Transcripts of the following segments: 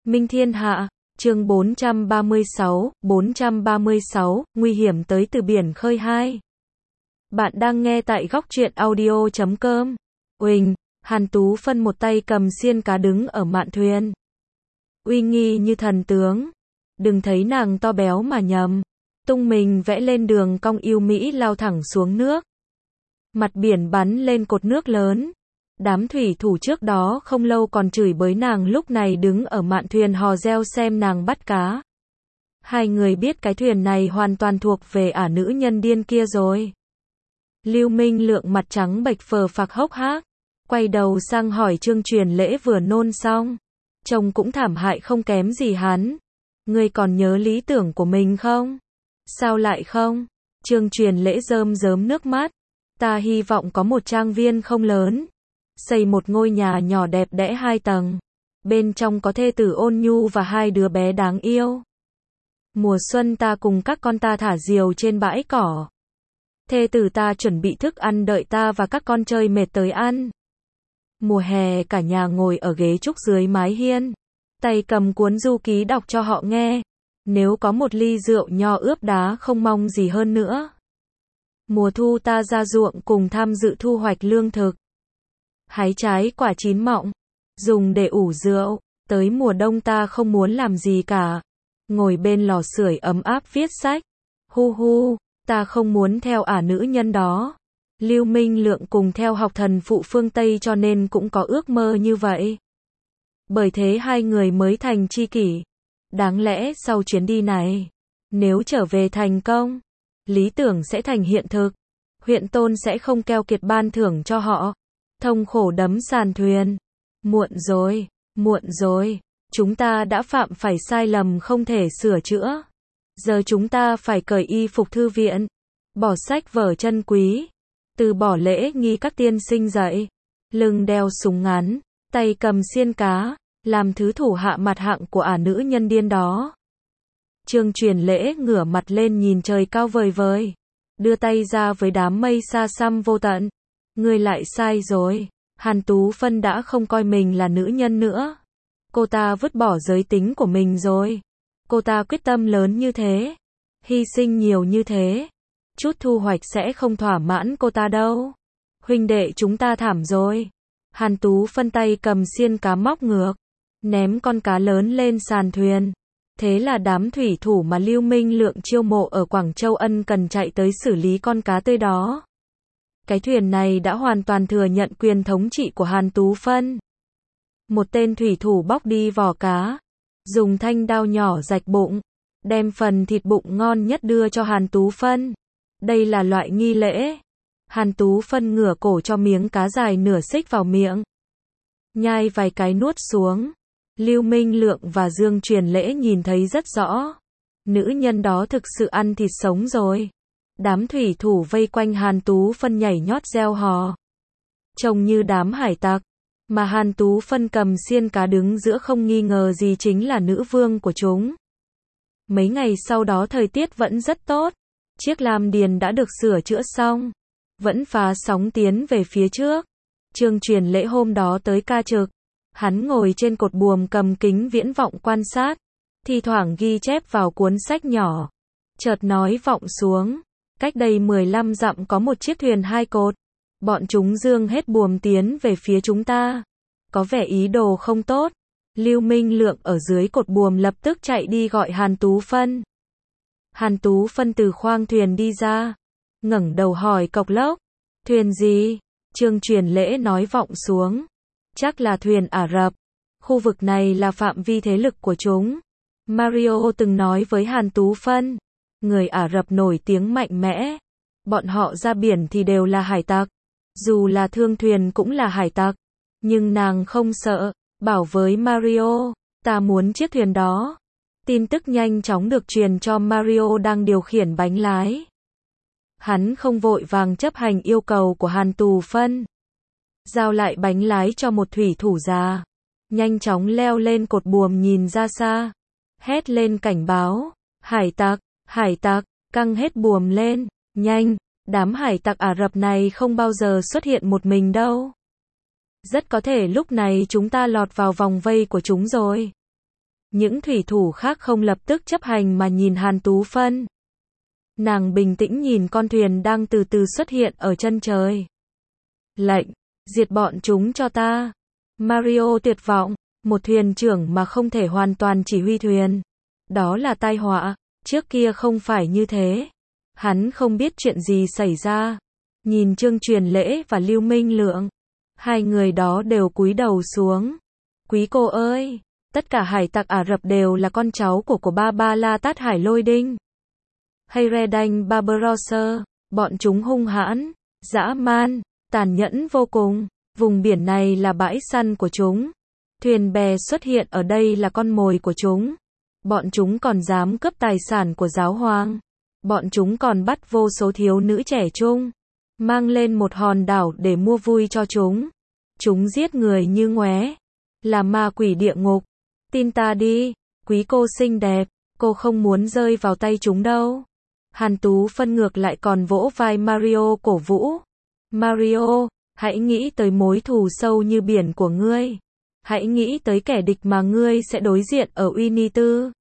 Minh Thiên Hạ, chương 436, nguy hiểm tới từ biển khơi 2. Bạn đang nghe tại góc truyện audio.com. Uỳnh, Hàn Tú Phân một tay cầm xiên cá đứng ở mạn thuyền. Uy nghi như thần tướng. Đừng thấy nàng to béo mà nhầm. Tung mình vẽ lên đường cong yêu mỹ lao thẳng xuống nước. Mặt biển bắn lên cột nước lớn. Đám thủy thủ trước đó không lâu còn chửi bới nàng lúc này đứng ở mạn thuyền hò reo xem nàng bắt cá. Hai người biết cái thuyền này hoàn toàn thuộc về ả nữ nhân điên kia rồi. Lưu Minh Lượng mặt trắng bệch phờ phạc hốc hác, quay đầu sang hỏi Trương Truyền Lễ vừa nôn xong. Trông cũng thảm hại không kém gì hắn. Ngươi còn nhớ lý tưởng của mình không? Sao lại không? Trương Truyền Lễ rơm rớm nước mắt. Ta hy vọng có một trang viên không lớn. Xây một ngôi nhà nhỏ đẹp đẽ 2 tầng. Bên trong có thê tử ôn nhu và 2 đứa bé đáng yêu. Mùa xuân ta cùng các con ta thả diều trên bãi cỏ. Thê tử ta chuẩn bị thức ăn đợi ta và các con chơi mệt tới ăn. Mùa hè cả nhà ngồi ở ghế trúc dưới mái hiên. Tay cầm cuốn du ký đọc cho họ nghe. Nếu có một ly rượu nho ướp đá không mong gì hơn nữa. Mùa thu ta ra ruộng cùng tham dự thu hoạch lương thực. Hái trái quả chín mọng, dùng để ủ rượu. Tới mùa đông ta không muốn làm gì cả. Ngồi bên lò sưởi ấm áp viết sách. Hu hu, ta không muốn theo ả nữ nhân đó. Lưu Minh Lượng cùng theo học thần phụ phương Tây cho nên cũng có ước mơ như vậy. Bởi thế hai người mới thành tri kỷ. Đáng lẽ sau chuyến đi này, nếu trở về thành công, lý tưởng sẽ thành hiện thực. Huyện Tôn sẽ không keo kiệt ban thưởng cho họ. Thông khổ đấm sàn thuyền. Muộn rồi. Chúng ta đã phạm phải sai lầm không thể sửa chữa. Giờ chúng ta phải cởi y phục thư viện. Bỏ sách vở chân quý. Từ bỏ lễ nghi các tiên sinh dạy. Lưng đeo súng ngắn. Tay cầm xiên cá. Làm thứ thủ hạ mặt hạng của ả nữ nhân điên đó. Trương Truyền Lễ ngửa mặt lên nhìn trời cao vời vời. Đưa tay ra với đám mây xa xăm vô tận. Ngươi lại sai rồi. Hàn Tú Phân đã không coi mình là nữ nhân nữa. Cô ta vứt bỏ giới tính của mình rồi. Cô ta quyết tâm lớn như thế. Hy sinh nhiều như thế. Chút thu hoạch sẽ không thỏa mãn cô ta đâu. Huynh đệ chúng ta thảm rồi. Hàn Tú Phân tay cầm xiên cá móc ngược. Ném con cá lớn lên sàn thuyền. Thế là đám thủy thủ mà Lưu Minh Lượng chiêu mộ ở Quảng Châu ân cần chạy tới xử lý con cá tươi đó. Cái thuyền này đã hoàn toàn thừa nhận quyền thống trị của Hàn Tú Phân. Một tên thủy thủ bóc đi vỏ cá. Dùng thanh đao nhỏ rạch bụng. Đem phần thịt bụng ngon nhất đưa cho Hàn Tú Phân. Đây là loại nghi lễ. Hàn Tú Phân ngửa cổ cho miếng cá dài nửa xích vào miệng. Nhai vài cái nuốt xuống. Lưu Minh Lượng và Dương Truyền Lễ nhìn thấy rất rõ. Nữ nhân đó thực sự ăn thịt sống rồi. Đám thủy thủ vây quanh Hàn Tú Phân nhảy nhót reo hò. Trông như đám hải tặc. Mà Hàn Tú Phân cầm xiên cá đứng giữa không nghi ngờ gì chính là nữ vương của chúng. Mấy ngày sau đó thời tiết vẫn rất tốt. Chiếc lam điền đã được sửa chữa xong. Vẫn phá sóng tiến về phía trước. Trương Truyền Lễ hôm đó tới ca trực. Hắn ngồi trên cột buồm cầm kính viễn vọng quan sát. Thi thoảng ghi chép vào cuốn sách nhỏ. Chợt nói vọng xuống. Cách đây 15 dặm có một chiếc thuyền 2 cột. Bọn chúng dương hết buồm tiến về phía chúng ta. Có vẻ ý đồ không tốt. Lưu Minh Lượng ở dưới cột buồm lập tức chạy đi gọi Hàn Tú Phân. Hàn Tú Phân từ khoang thuyền đi ra. Ngẩng đầu hỏi cộc lốc. Thuyền gì? Trương Truyền Lễ nói vọng xuống. Chắc là thuyền Ả Rập. Khu vực này là phạm vi thế lực của chúng. Mario từng nói với Hàn Tú Phân. Người Ả Rập nổi tiếng mạnh mẽ. Bọn họ ra biển thì đều là hải tặc. Dù là thương thuyền cũng là hải tặc. Nhưng nàng không sợ. Bảo với Mario. Ta muốn chiếc thuyền đó. Tin tức nhanh chóng được truyền cho Mario đang điều khiển bánh lái. Hắn không vội vàng chấp hành yêu cầu của Hàn Tú Phân. Giao lại bánh lái cho một thủy thủ già. Nhanh chóng leo lên cột buồm nhìn ra xa. Hét lên cảnh báo. Hải tặc, căng hết buồm lên. Nhanh, đám hải tặc Ả Rập này không bao giờ xuất hiện một mình đâu. Rất có thể lúc này chúng ta lọt vào vòng vây của chúng rồi. Những thủy thủ khác không lập tức chấp hành mà nhìn Hàn Tú Phân. Nàng bình tĩnh nhìn con thuyền đang từ từ xuất hiện ở chân trời. Lệnh, diệt bọn chúng cho ta. Mario tuyệt vọng, một thuyền trưởng mà không thể hoàn toàn chỉ huy thuyền. Đó là tai họa, trước kia không phải như thế. Hắn không biết chuyện gì xảy ra. Nhìn Trương Truyền Lễ và Lưu Minh Lượng. Hai người đó đều cúi đầu xuống. Quý cô ơi, tất cả hải tặc Ả Rập đều là con cháu của Ba Tát Hải Lôi Đinh. Hayreddin Barbarossa, bọn chúng hung hãn, dã man, tàn nhẫn vô cùng. Vùng biển này là bãi săn của chúng. Thuyền bè xuất hiện ở đây là con mồi của chúng. Bọn chúng còn dám cướp tài sản của giáo hoàng. Bọn chúng còn bắt vô số thiếu nữ trẻ trung. Mang lên một hòn đảo để mua vui cho chúng. Chúng giết người như ngoé. Là ma quỷ địa ngục. Tin ta đi, quý cô xinh đẹp, cô không muốn rơi vào tay chúng đâu. Hàn Tú Phân ngược lại còn vỗ vai Mario cổ vũ. Mario, hãy nghĩ tới mối thù sâu như biển của ngươi. Hãy nghĩ tới kẻ địch mà ngươi sẽ đối diện ở Uy Tư.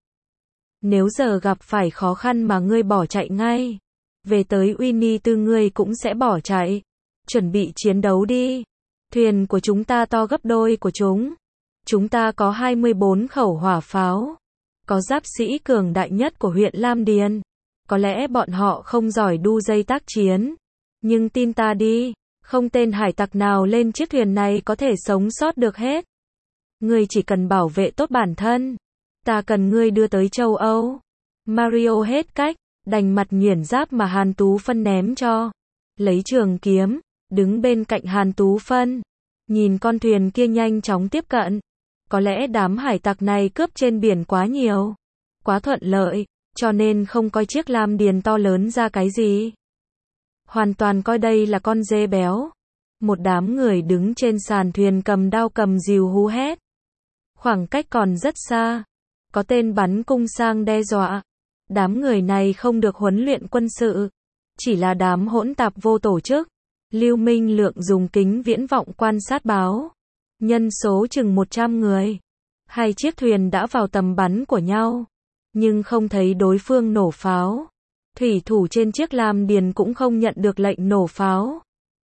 Nếu giờ gặp phải khó khăn mà ngươi bỏ chạy ngay, về tới Uy Tư ngươi cũng sẽ bỏ chạy. Chuẩn bị chiến đấu đi. Thuyền của chúng ta to gấp đôi của chúng. Chúng ta có 24 khẩu hỏa pháo. Có giáp sĩ cường đại nhất của huyện Lam Điền. Có lẽ bọn họ không giỏi đu dây tác chiến. Nhưng tin ta đi, không tên hải tặc nào lên chiếc thuyền này có thể sống sót được hết. Ngươi chỉ cần bảo vệ tốt bản thân. Ta cần ngươi đưa tới châu Âu. Mario hết cách, đành mặt nhuyễn giáp mà Hàn Tú Phân ném cho. Lấy trường kiếm, đứng bên cạnh Hàn Tú Phân. Nhìn con thuyền kia nhanh chóng tiếp cận. Có lẽ đám hải tặc này cướp trên biển quá nhiều. Quá thuận lợi, cho nên không coi chiếc Lam Điền to lớn ra cái gì. Hoàn toàn coi đây là con dê béo. Một đám người đứng trên sàn thuyền cầm đao cầm rìu hú hét. Khoảng cách còn rất xa. Có tên bắn cung sang đe dọa. Đám người này không được huấn luyện quân sự. Chỉ là đám hỗn tạp vô tổ chức. Lưu Minh Lượng dùng kính viễn vọng quan sát báo. Nhân số chừng 100 người. Hai chiếc thuyền đã vào tầm bắn của nhau. Nhưng không thấy đối phương nổ pháo. Thủy thủ trên chiếc Lam Điền cũng không nhận được lệnh nổ pháo.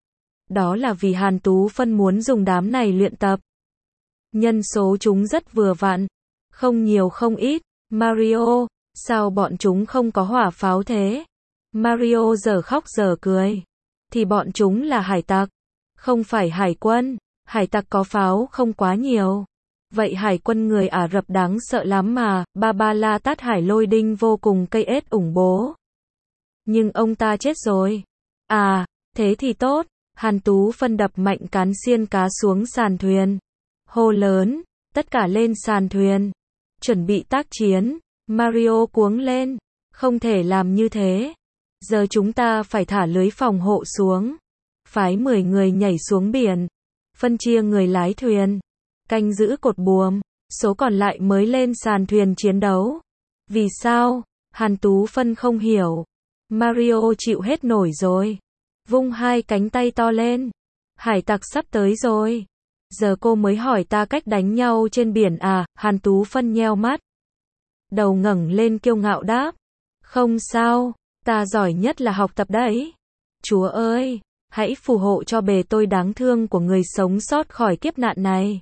Đó là vì Hàn Tú Phân muốn dùng đám này luyện tập. Nhân số chúng rất vừa vặn. Không nhiều không ít. Mario, sao bọn chúng không có hỏa pháo thế? Mario giờ khóc giờ cười. Thì bọn chúng là hải tặc. Không phải hải quân. Hải tặc có pháo không quá nhiều. Vậy hải quân người Ả Rập đáng sợ lắm mà. Ba Tát Hải Lôi Đinh vô cùng cây ết ủng bố. Nhưng ông ta chết rồi. À, thế thì tốt. Hàn Tú Phân đập mạnh cán xiên cá xuống sàn thuyền. Hô lớn, tất cả lên sàn thuyền. Chuẩn bị tác chiến. Mario cuống lên. Không thể làm như thế. Giờ chúng ta phải thả lưới phòng hộ xuống. Phái 10 người nhảy xuống biển. Phân chia người lái thuyền. Canh giữ cột buồm. Số còn lại mới lên sàn thuyền chiến đấu. Vì sao? Hàn Tú Phân không hiểu. Mario chịu hết nổi rồi. Vung hai cánh tay to lên. Hải tặc sắp tới rồi. Giờ cô mới hỏi ta cách đánh nhau trên biển à? Hàn Tú Phân nheo mắt. Đầu ngẩng lên kiêu ngạo đáp. Không sao, ta giỏi nhất là học tập đấy. Chúa ơi, hãy phù hộ cho bề tôi đáng thương của người sống sót khỏi kiếp nạn này.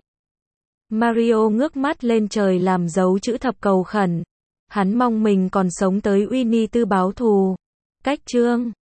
Mario ngước mắt lên trời làm dấu chữ thập cầu khẩn. Hắn mong mình còn sống tới Uy Tư báo thù. Cách chương